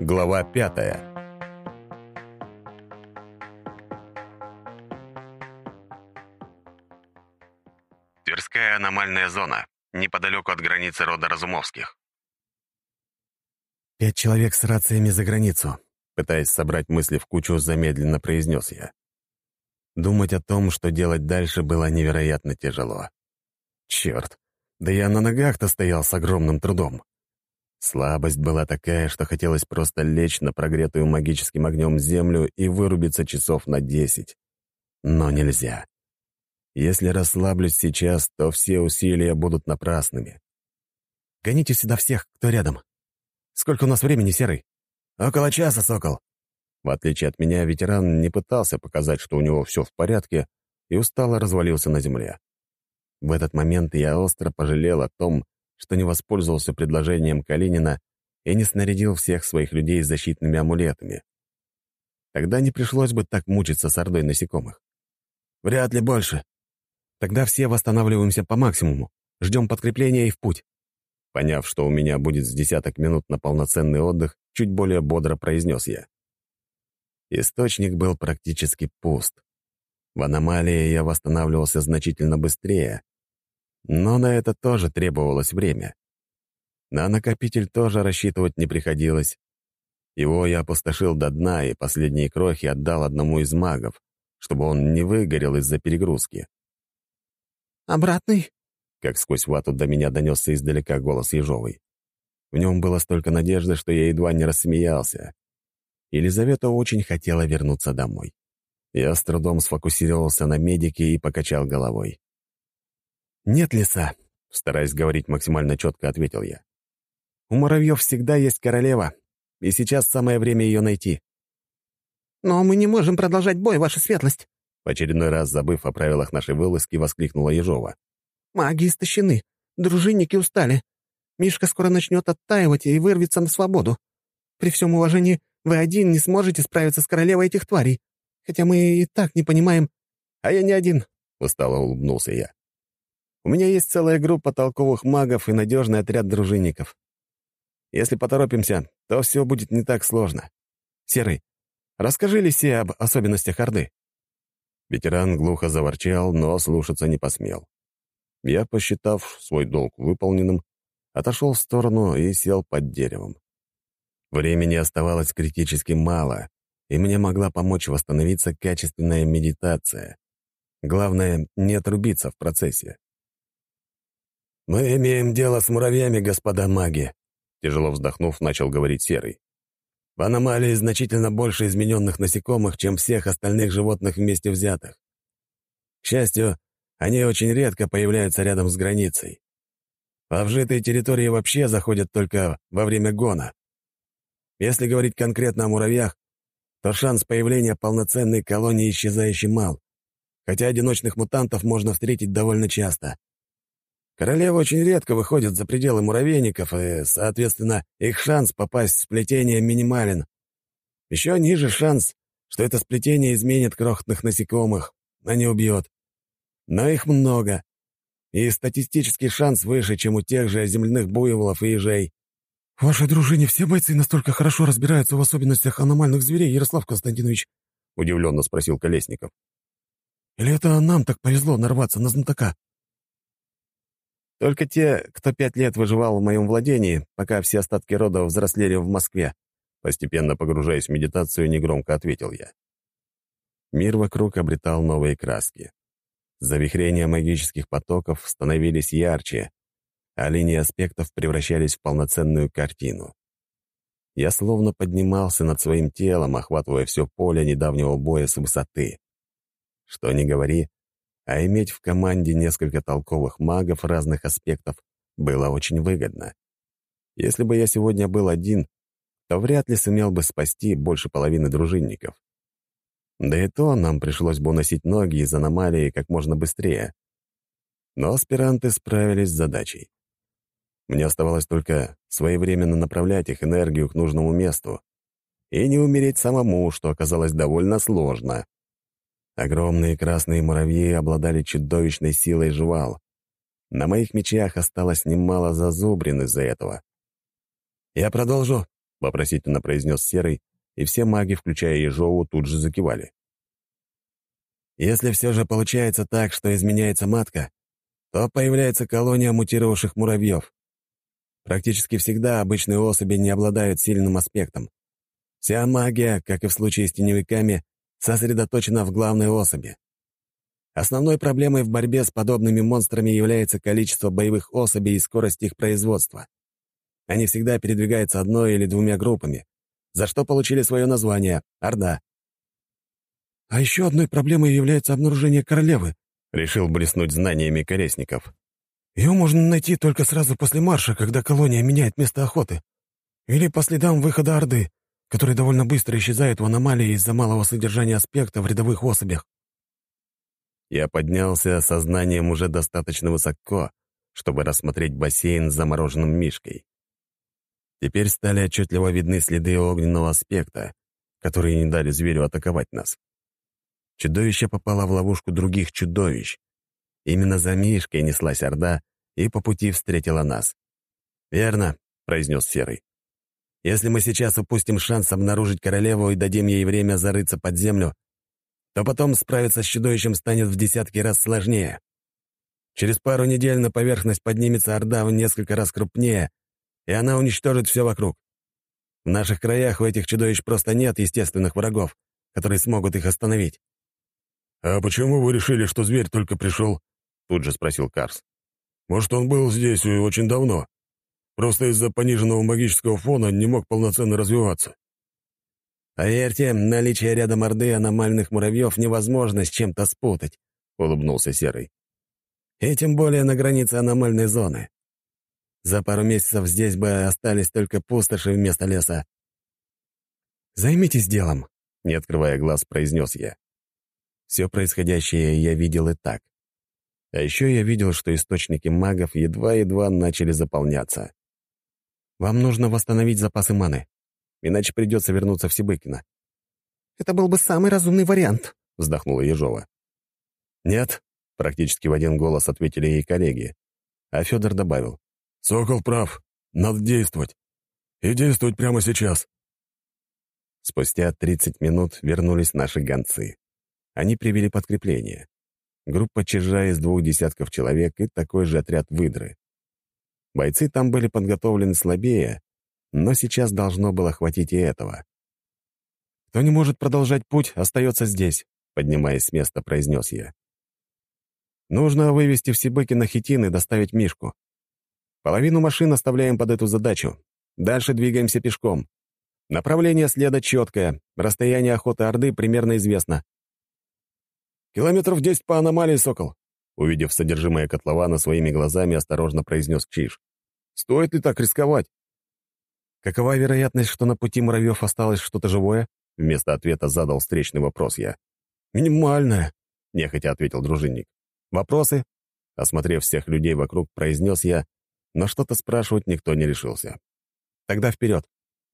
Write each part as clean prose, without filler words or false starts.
Глава 5. Тверская аномальная зона, неподалеку от границы рода Разумовских. 5 человек с рациями за границу», — пытаясь собрать мысли в кучу, замедленно произнес я. Думать о том, что делать дальше, было невероятно тяжело. Черт, да я на ногах-то стоял с огромным трудом. Слабость была такая, что хотелось просто лечь на прогретую магическим огнем землю и вырубиться часов на 10. Но нельзя. Если расслаблюсь сейчас, то все усилия будут напрасными. «Гоните сюда всех, кто рядом. Сколько у нас времени, Серый?» «Около часа, Сокол». В отличие от меня, ветеран не пытался показать, что у него все в порядке, и устало развалился на земле. В этот момент я остро пожалел о том, что не воспользовался предложением Калинина и не снарядил всех своих людей защитными амулетами. Тогда не пришлось бы так мучиться с ордой насекомых. «Вряд ли больше». «Тогда все восстанавливаемся по максимуму. Ждем подкрепления и в путь». Поняв, что у меня будет с десяток минут на полноценный отдых, чуть более бодро произнес я. Источник был практически пуст. В аномалии я восстанавливался значительно быстрее, но на это тоже требовалось время. На накопитель тоже рассчитывать не приходилось. Его я опустошил до дна и последние крохи отдал одному из магов, чтобы он не выгорел из-за перегрузки. «Обратный?» — как сквозь вату до меня донесся издалека голос Ежовой. В нем было столько надежды, что я едва не рассмеялся. Елизавета очень хотела вернуться домой. Я с трудом сфокусировался на медике и покачал головой. «Нет, лиса», — стараясь говорить максимально четко, ответил я. «У муравьев всегда есть королева, и сейчас самое время ее найти». «Но мы не можем продолжать бой, ваша светлость!» В очередной раз, забыв о правилах нашей вылазки, воскликнула Ежова. «Маги истощены, дружинники устали. Мишка скоро начнет оттаивать и вырвется на свободу. При всем уважении, вы один не сможете справиться с королевой этих тварей, хотя мы и так не понимаем...» «А я не один», — устало улыбнулся я. «У меня есть целая группа толковых магов и надежный отряд дружинников. Если поторопимся, то все будет не так сложно. Серый, расскажи Лисе об особенностях Орды». Ветеран глухо заворчал, но слушаться не посмел. Я, посчитав свой долг выполненным, отошел в сторону и сел под деревом. Времени оставалось критически мало, и мне могла помочь восстановиться качественная медитация. Главное, не отрубиться в процессе. «Мы имеем дело с муравьями, господа маги», — тяжело вздохнув, начал говорить Серый. «В аномалии значительно больше измененных насекомых, чем всех остальных животных вместе взятых. К счастью, они очень редко появляются рядом с границей. Во вжитые территории вообще заходят только во время гона. Если говорить конкретно о муравьях, то шанс появления полноценной колонии исчезающий мал, хотя одиночных мутантов можно встретить довольно часто. Королевы очень редко выходят за пределы муравейников, и, соответственно, их шанс попасть в сплетение минимален. Еще ниже шанс, что это сплетение изменит крохотных насекомых, а не убьет. Но их много, и статистический шанс выше, чем у тех же земляных буйволов и ежей. «В вашей дружине все бойцы настолько хорошо разбираются в особенностях аномальных зверей, Ярослав Константинович?» — удивленно спросил Колесников. «Или это нам так повезло нарваться на знатока?» «Только те, кто 5 лет выживал в моем владении, пока все остатки рода взрослели в Москве», постепенно погружаясь в медитацию, негромко ответил я. Мир вокруг обретал новые краски. Завихрения магических потоков становились ярче, а линии аспектов превращались в полноценную картину. Я словно поднимался над своим телом, охватывая все поле недавнего боя с высоты. Что ни говори, а иметь в команде несколько толковых магов разных аспектов было очень выгодно. Если бы я сегодня был один, то вряд ли сумел бы спасти больше половины дружинников. Да и то нам пришлось бы уносить ноги из аномалии как можно быстрее. Но аспиранты справились с задачей. Мне оставалось только своевременно направлять их энергию к нужному месту и не умереть самому, что оказалось довольно сложно. Огромные красные муравьи обладали чудовищной силой жвал. На моих мечах осталось немало зазубрин из-за этого. «Я продолжу?» — вопросительно произнес Серый, и все маги, включая Ежову, тут же закивали. «Если все же получается так, что изменяется матка, то появляется колония мутировавших муравьев. Практически всегда обычные особи не обладают сильным аспектом. Вся магия, как и в случае с теневиками, сосредоточена в главной особи. Основной проблемой в борьбе с подобными монстрами является количество боевых особей и скорость их производства. Они всегда передвигаются одной или двумя группами, за что получили свое название — Орда. «А еще одной проблемой является обнаружение королевы», — решил блеснуть знаниями Колесников. «Ее можно найти только сразу после марша, когда колония меняет место охоты. Или по следам выхода Орды, который довольно быстро исчезает в аномалии из-за малого содержания аспекта в рядовых особях». Я поднялся сознанием уже достаточно высоко, чтобы рассмотреть бассейн с замороженным мишкой. Теперь стали отчетливо видны следы огненного аспекта, которые не дали зверю атаковать нас. Чудовище попало в ловушку других чудовищ. Именно за мишкой неслась Орда и по пути встретила нас. «Верно», — произнес Серый. «Если мы сейчас упустим шанс обнаружить королеву и дадим ей время зарыться под землю, то потом справиться с чудовищем станет в десятки раз сложнее. Через пару недель на поверхность поднимется Орда в несколько раз крупнее, и она уничтожит все вокруг. В наших краях у этих чудовищ просто нет естественных врагов, которые смогут их остановить». «А почему вы решили, что зверь только пришел?» — тут же спросил Карс. «Может, он был здесь очень давно? Просто из-за пониженного магического фона не мог полноценно развиваться». «Поверьте, наличие рядом Орды аномальных муравьев невозможно с чем-то спутать», — улыбнулся Серый. «И тем более на границе аномальной зоны. За пару месяцев здесь бы остались только пустоши вместо леса». «Займитесь делом», — не открывая глаз, произнес я. Все происходящее я видел и так. А еще я видел, что источники магов едва-едва начали заполняться. «Вам нужно восстановить запасы маны, иначе придется вернуться в Сибыкино». «Это был бы самый разумный вариант», — вздохнула Ежова. «Нет», — практически в один голос ответили ей коллеги. А Федор добавил. «Сокол прав. Надо действовать. И действовать прямо сейчас». Спустя 30 минут вернулись наши гонцы. Они привели подкрепление. Группа чижа из 2 десятков человек и такой же отряд выдры. Бойцы там были подготовлены слабее, но сейчас должно было хватить и этого. «Кто не может продолжать путь, остается здесь», — поднимаясь с места, произнес я. «Нужно вывести в Сибыкино хитин и доставить Мишку. Половину машин оставляем под эту задачу. Дальше двигаемся пешком. Направление следа четкое, расстояние охоты Орды примерно известно». «Километров 10 по аномалии, Сокол», — увидев содержимое котлована своими глазами, осторожно произнес Чиж. «Стоит ли так рисковать?» «Какова вероятность, что на пути муравьев осталось что-то живое?» Вместо ответа задал встречный вопрос я. «Минимальная», — нехотя ответил дружинник. «Вопросы?» Осмотрев всех людей вокруг, произнес я, но что-то спрашивать никто не решился. «Тогда вперед!»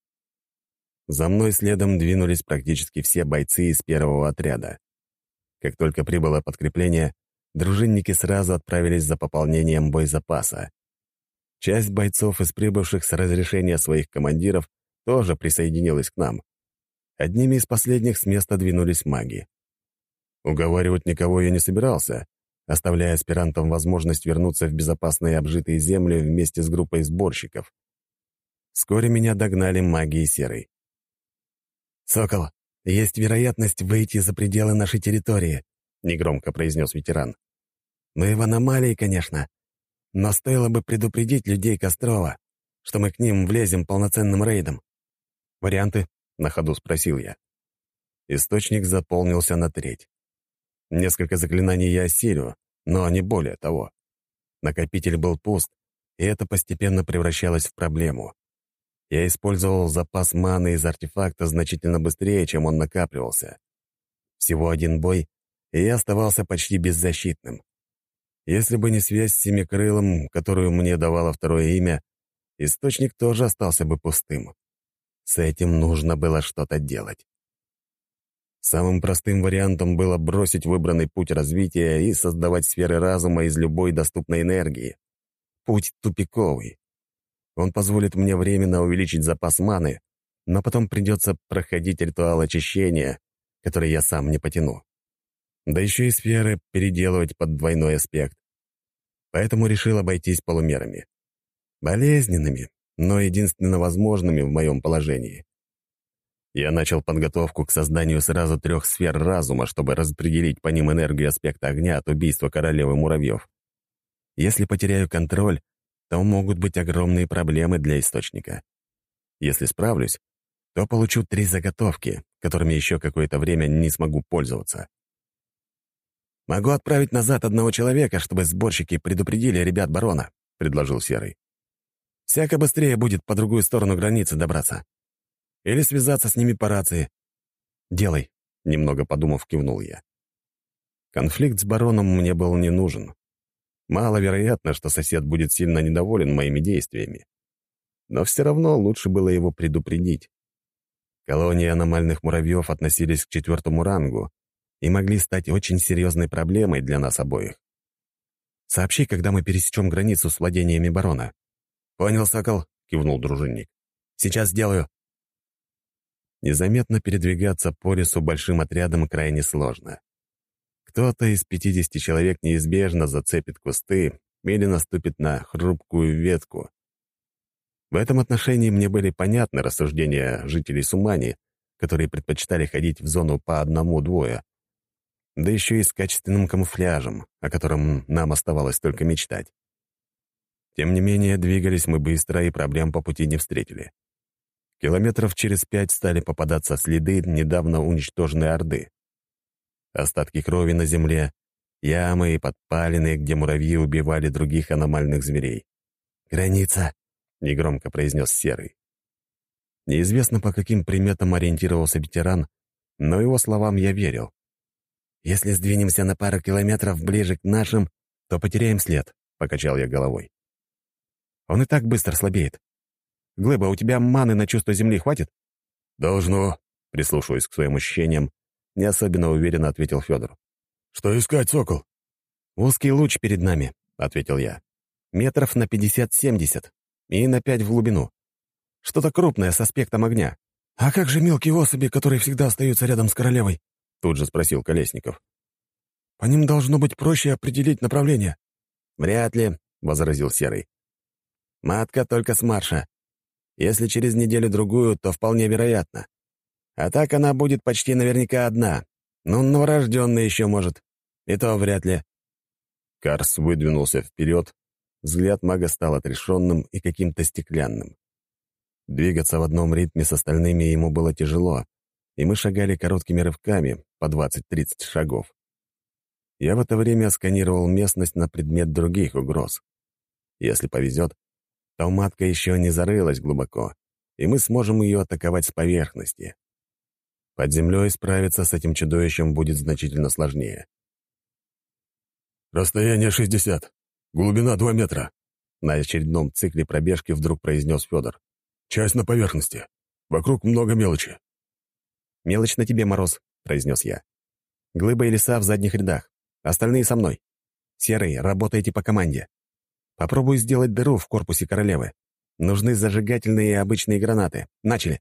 За мной следом двинулись практически все бойцы из первого отряда. Как только прибыло подкрепление, дружинники сразу отправились за пополнением боезапаса. Часть бойцов из прибывших с разрешения своих командиров тоже присоединилась к нам. Одними из последних с места двинулись маги. Уговаривать никого я не собирался, оставляя аспирантам возможность вернуться в безопасные обжитые земли вместе с группой сборщиков. Вскоре меня догнали маги и Серый. «Сокол, есть вероятность выйти за пределы нашей территории», — негромко произнес ветеран. «Мы в аномалии, конечно, но стоило бы предупредить людей Кострова, что мы к ним влезем полноценным рейдом». «Варианты?» — на ходу спросил я. Источник заполнился на треть. Несколько заклинаний я осилю, но не более того. Накопитель был пуст, и это постепенно превращалось в проблему. Я использовал запас маны из артефакта значительно быстрее, чем он накапливался. Всего один бой, и я оставался почти беззащитным. Если бы не связь с Семикрылым, которую мне давало второе имя, источник тоже остался бы пустым. С этим нужно было что-то делать. Самым простым вариантом было бросить выбранный путь развития и создавать сферы разума из любой доступной энергии. Путь тупиковый. Он позволит мне временно увеличить запас маны, но потом придется проходить ритуал очищения, который я сам не потяну. Да еще и сферы переделывать под двойной аспект. Поэтому решил обойтись полумерами. Болезненными, но единственно возможными в моем положении. Я начал подготовку к созданию сразу 3 сфер разума, чтобы распределить по ним энергию аспекта огня от убийства королевы муравьев. Если потеряю контроль, то могут быть огромные проблемы для источника. Если справлюсь, то получу 3 заготовки, которыми еще какое-то время не смогу пользоваться. «Могу отправить назад одного человека, чтобы сборщики предупредили ребят барона», — предложил Серый. «Всяко быстрее будет по другую сторону границы добраться. Или связаться с ними по рации». «Делай», — немного подумав, кивнул я. Конфликт с бароном мне был не нужен. Маловероятно, что сосед будет сильно недоволен моими действиями. Но все равно лучше было его предупредить. Колонии аномальных муравьев относились к 4-му рангу и могли стать очень серьезной проблемой для нас обоих. «Сообщи, когда мы пересечем границу с владениями барона». «Понял, Сокол», — кивнул дружинник. «Сейчас сделаю». Незаметно передвигаться по лесу большим отрядом крайне сложно. Кто-то из 50 человек неизбежно зацепит кусты или наступит на хрупкую ветку. В этом отношении мне были понятны рассуждения жителей Сумани, которые предпочитали ходить в зону по 1-2, да еще и с качественным камуфляжем, о котором нам оставалось только мечтать. Тем не менее, двигались мы быстро и проблем по пути не встретили. Километров через 5 стали попадаться следы недавно уничтоженной орды. Остатки крови на земле, ямы и подпалины, где муравьи убивали других аномальных зверей. «Граница!» — негромко произнес Серый. Неизвестно, по каким приметам ориентировался ветеран, но его словам я верил. «Если сдвинемся на пару километров ближе к нашим, то потеряем след», — покачал я головой. «Он и так быстро слабеет. Глыба, у тебя маны на чувство земли хватит?» «Должно», — прислушиваясь к своим ощущениям, не особенно уверенно ответил Федор. «Что искать, Сокол?» «Узкий луч перед нами», — ответил я. «Метров на 50-70 и на 5 в глубину. Что-то крупное с аспектом огня». «А как же мелкие особи, которые всегда остаются рядом с королевой?» — тут же спросил Колесников. «По ним должно быть проще определить направление». «Вряд ли», — возразил Серый. «Матка только с марша. Если через неделю-другую, то вполне вероятно. А так она будет почти наверняка одна. Ну, новорожденная еще может. И то вряд ли». Карс выдвинулся вперед. Взгляд мага стал отрешенным и каким-то стеклянным. Двигаться в одном ритме с остальными ему было тяжело, и мы шагали короткими рывками, по 20-30 шагов. Я в это время сканировал местность на предмет других угроз. Если повезет, то матка еще не зарылась глубоко, и мы сможем ее атаковать с поверхности. Под землей справиться с этим чудовищем будет значительно сложнее. «Расстояние 60. Глубина 2 метра», — на очередном цикле пробежки вдруг произнес Федор. «Часть на поверхности. Вокруг много мелочи». «Мелочь на тебе, Мороз», — произнес я. «Глыба и лиса в задних рядах. Остальные со мной. Серый, работайте по команде. Попробую сделать дыру в корпусе королевы. Нужны зажигательные и обычные гранаты. Начали».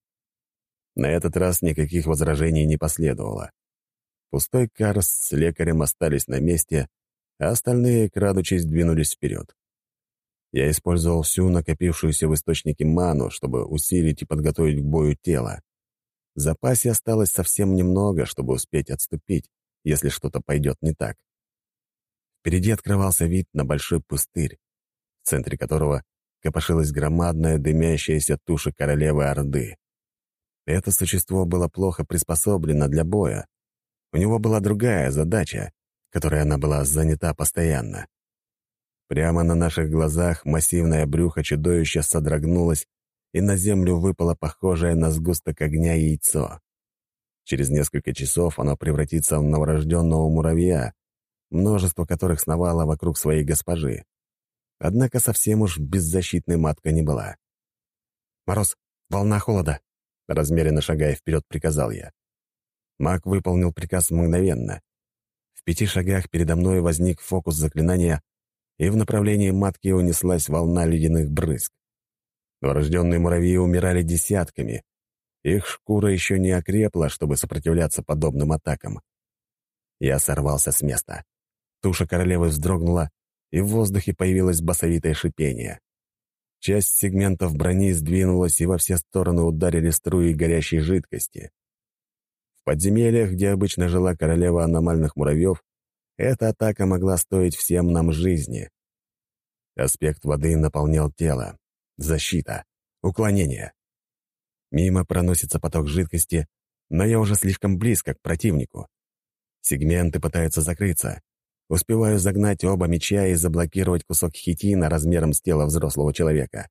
На этот раз никаких возражений не последовало. Пустой Карс с лекарем остались на месте, а остальные, крадучись, двинулись вперед. Я использовал всю накопившуюся в источнике ману, чтобы усилить и подготовить к бою тело. В запасе осталось совсем немного, чтобы успеть отступить, если что-то пойдет не так. Впереди открывался вид на большой пустырь, в центре которого копошилась громадная дымящаяся туша королевы Орды. Это существо было плохо приспособлено для боя. У него была другая задача, которой она была занята постоянно. Прямо на наших глазах массивное брюхо чудовища содрогнулось, и на землю выпало похожее на сгусток огня яйцо. Через несколько часов оно превратится в новорожденного муравья, множество которых сновало вокруг своей госпожи. Однако совсем уж беззащитной матка не была. «Мороз, волна холода», — размеренно шагая вперед, приказал я. Маг выполнил приказ мгновенно. В 5 шагах передо мной возник фокус заклинания, и в направлении матки унеслась волна ледяных брызг. Новорожденные муравьи умирали десятками, Их шкура еще не окрепла, чтобы сопротивляться подобным атакам. Я сорвался с места. Туша королевы вздрогнула, и в воздухе появилось басовитое шипение. Часть сегментов брони сдвинулась, и во все стороны ударили струи горящей жидкости. В подземельях, где обычно жила королева аномальных муравьев, эта атака могла стоить всем нам жизни. Аспект воды наполнял тело. Защита. Уклонение. Мимо проносится поток жидкости, но я уже слишком близко к противнику. Сегменты пытаются закрыться. Успеваю загнать оба меча и заблокировать кусок хитина размером с тело взрослого человека.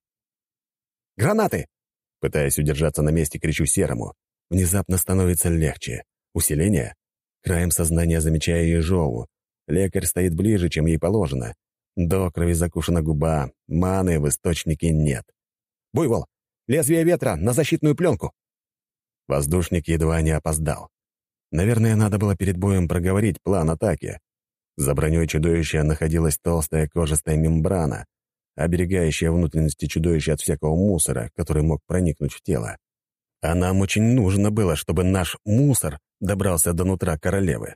«Гранаты!» Пытаясь удержаться на месте, кричу Серому. Внезапно становится легче. Усиление? Краем сознания замечаю Ежову. Лекарь стоит ближе, чем ей положено. До крови закушена губа, маны в источнике нет. «Буйвол! Лезвие ветра на защитную пленку!» Воздушник едва не опоздал. Наверное, надо было перед боем проговорить план атаки. За броней чудовища находилась толстая кожистая мембрана, оберегающая внутренности чудовища от всякого мусора, который мог проникнуть в тело. А нам очень нужно было, чтобы наш мусор добрался до нутра королевы.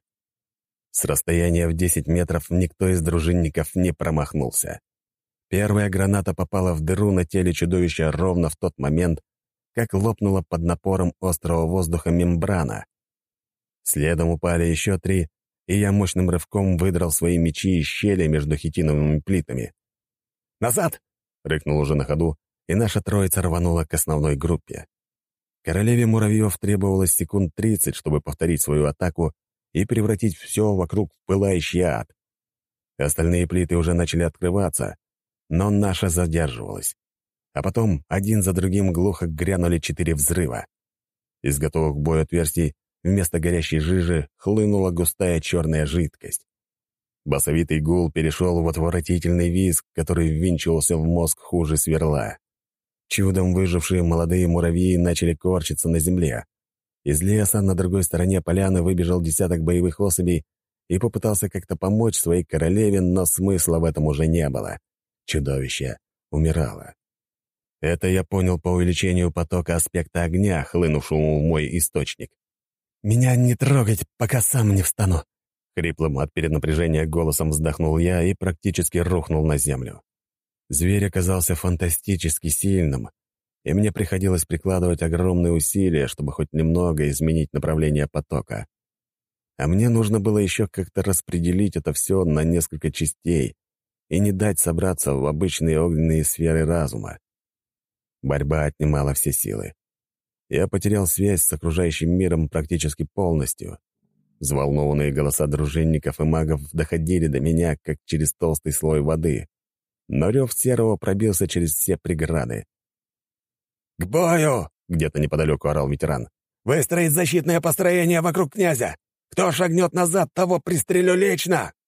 С расстояния в 10 метров никто из дружинников не промахнулся. Первая граната попала в дыру на теле чудовища ровно в тот момент, как лопнула под напором острого воздуха мембрана. Следом упали еще 3, и я мощным рывком выдрал свои мечи из щели между хитиновыми плитами. «Назад!» — рыкнул уже на ходу, и наша троица рванула к основной группе. Королеве муравьев требовалось секунд 30, чтобы повторить свою атаку и превратить все вокруг в пылающий ад. Остальные плиты уже начали открываться, но наша задерживалась. А потом один за другим глухо грянули 4 взрыва. Из готовых к бою отверстий вместо горящей жижи хлынула густая черная жидкость. Басовитый гул перешел в отвратительный визг, который ввинчивался в мозг хуже сверла. Чудом выжившие молодые муравьи начали корчиться на земле. Из леса на другой стороне поляны выбежал десяток боевых особей и попытался как-то помочь своей королеве, но смысла в этом уже не было. Чудовище умирало. Это я понял по увеличению потока аспекта огня, хлынувшему в мой источник. «Меня не трогать, пока сам не встану!» Хриплым от перенапряжения голосом вздохнул я и практически рухнул на землю. Зверь оказался фантастически сильным, и мне приходилось прикладывать огромные усилия, чтобы хоть немного изменить направление потока. А мне нужно было еще как-то распределить это все на несколько частей и не дать собраться в обычные огненные сферы разума. Борьба отнимала все силы. Я потерял связь с окружающим миром практически полностью. Взволнованные голоса дружинников и магов доходили до меня, как через толстый слой воды. Но рев Серого пробился через все преграды. «К бою!» — где-то неподалеку орал ветеран. «Выстроить защитное построение вокруг князя! Кто шагнет назад, того пристрелю лично!»